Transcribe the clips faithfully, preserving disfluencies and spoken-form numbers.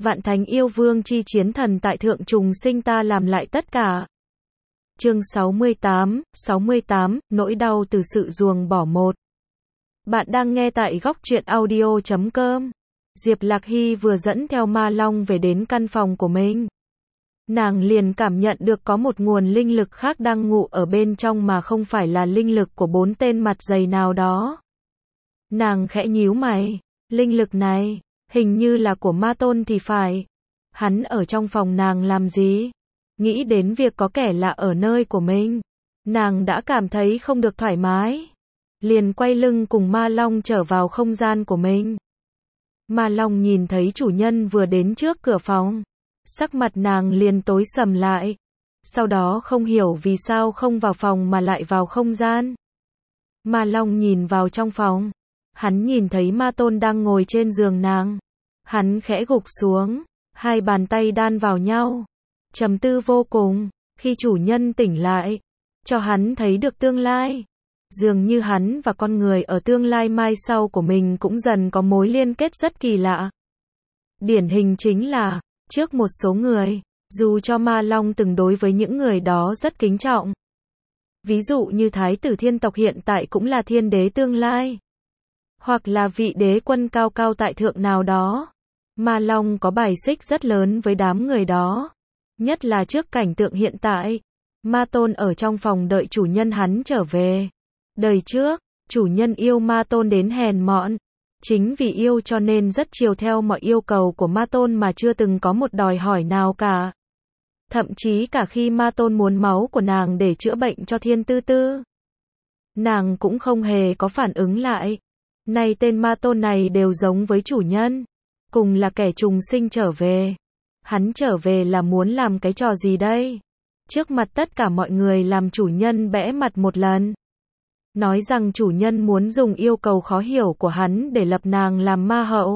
Vạn thánh yêu vương chi chiến thần tại thượng trùng sinh ta làm lại tất cả. Chương sáu mươi tám, sáu mươi tám, nỗi đau từ sự ruồng bỏ một. Bạn đang nghe tại góc truyện audio chấm com. Diệp Lạc Hy vừa dẫn theo Ma Long về đến căn phòng của mình. Nàng liền cảm nhận được có một nguồn linh lực khác đang ngụ ở bên trong mà không phải là linh lực của bốn tên mặt dày nào đó. Nàng khẽ nhíu mày, linh lực này, hình như là của Ma Tôn thì phải. Hắn ở trong phòng nàng làm gì? Nghĩ đến việc có kẻ lạ ở nơi của mình, nàng đã cảm thấy không được thoải mái. Liền quay lưng cùng Ma Long trở vào không gian của mình. Ma Long nhìn thấy chủ nhân vừa đến trước cửa phòng. Sắc mặt nàng liền tối sầm lại. Sau đó không hiểu vì sao không vào phòng mà lại vào không gian. Ma Long nhìn vào trong phòng. Hắn nhìn thấy Ma Tôn đang ngồi trên giường nàng. Hắn khẽ gục xuống. Hai bàn tay đan vào nhau. Trầm tư vô cùng. Khi chủ nhân tỉnh lại, cho hắn thấy được tương lai. Dường như hắn và con người ở tương lai mai sau của mình cũng dần có mối liên kết rất kỳ lạ. Điển hình chính là, trước một số người, dù cho Ma Long từng đối với những người đó rất kính trọng. Ví dụ như Thái tử thiên tộc hiện tại cũng là thiên đế tương lai. Hoặc là vị đế quân cao cao tại thượng nào đó. Ma Long có bài xích rất lớn với đám người đó. Nhất là trước cảnh tượng hiện tại. Ma Tôn ở trong phòng đợi chủ nhân hắn trở về. Đời trước, chủ nhân yêu Ma Tôn đến hèn mọn. Chính vì yêu cho nên rất chiều theo mọi yêu cầu của Ma Tôn mà chưa từng có một đòi hỏi nào cả. Thậm chí cả khi Ma Tôn muốn máu của nàng để chữa bệnh cho Thiên Tư Tư, nàng cũng không hề có phản ứng lại. Nay tên Ma Tôn này đều giống với chủ nhân. Cùng là kẻ trùng sinh trở về. Hắn trở về là muốn làm cái trò gì đây? Trước mặt tất cả mọi người làm chủ nhân bẽ mặt một lần. Nói rằng chủ nhân muốn dùng yêu cầu khó hiểu của hắn để lập nàng làm ma hậu.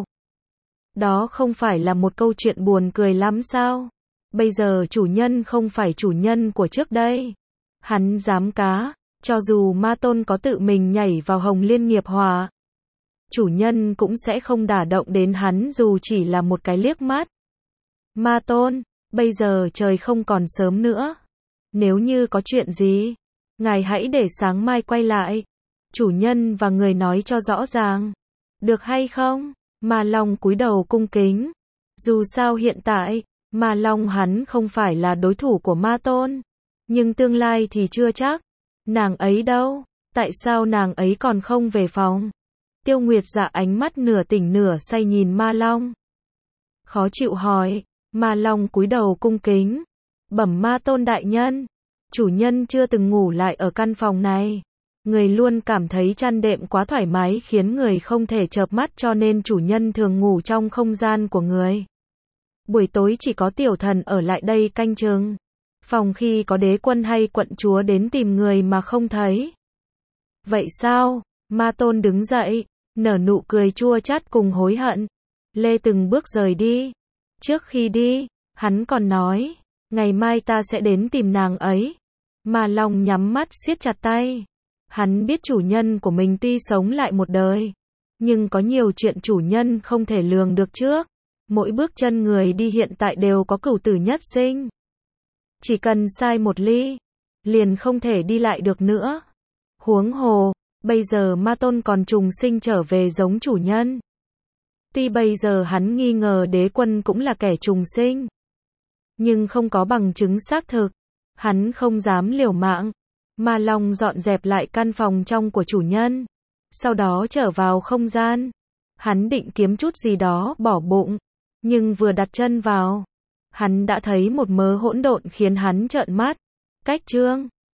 Đó không phải là một câu chuyện buồn cười lắm sao? Bây giờ chủ nhân không phải chủ nhân của trước đây. Hắn dám cá, cho dù Ma Tôn có tự mình nhảy vào Hồng Liên nghiệp hỏa, chủ nhân cũng sẽ không đả động đến hắn dù chỉ là một cái liếc mắt. Ma Tôn, bây giờ trời không còn sớm nữa. Nếu như có chuyện gì, ngài hãy để sáng mai quay lại. Chủ nhân và người nói cho rõ ràng. Được hay không? Ma Long cúi đầu cung kính. Dù sao hiện tại, Ma Long hắn không phải là đối thủ của Ma Tôn. Nhưng tương lai thì chưa chắc. Nàng ấy đâu? Tại sao nàng ấy còn không về phòng? Tiêu Nguyệt Dạ ánh mắt nửa tỉnh nửa say nhìn Ma Long. Khó chịu hỏi. Ma Long cúi đầu cung kính. Bẩm Ma Tôn đại nhân. Chủ nhân chưa từng ngủ lại ở căn phòng này. Người luôn cảm thấy chăn đệm quá thoải mái khiến người không thể chợp mắt cho nên chủ nhân thường ngủ trong không gian của người. Buổi tối chỉ có tiểu thần ở lại đây canh chừng. Phòng khi có đế quân hay quận chúa đến tìm người mà không thấy. Vậy sao? Ma Tôn đứng dậy, nở nụ cười chua chát cùng hối hận. Lê từng bước rời đi. Trước khi đi, hắn còn nói, ngày mai ta sẽ đến tìm nàng ấy. Ma Long nhắm mắt siết chặt tay. Hắn biết chủ nhân của mình tuy sống lại một đời, nhưng có nhiều chuyện chủ nhân không thể lường được trước. Mỗi bước chân người đi hiện tại đều có cửu tử nhất sinh. Chỉ cần sai một ly, liền không thể đi lại được nữa. Huống hồ, bây giờ Ma Tôn còn trùng sinh trở về giống chủ nhân. Tuy bây giờ hắn nghi ngờ đế quân cũng là kẻ trùng sinh, nhưng không có bằng chứng xác thực. Hắn không dám liều mạng. Ma Long dọn dẹp lại căn phòng trong của chủ nhân. Sau đó trở vào không gian. Hắn định kiếm chút gì đó bỏ bụng. Nhưng vừa đặt chân vào, hắn đã thấy một mớ hỗn độn khiến hắn trợn mắt. Cách chương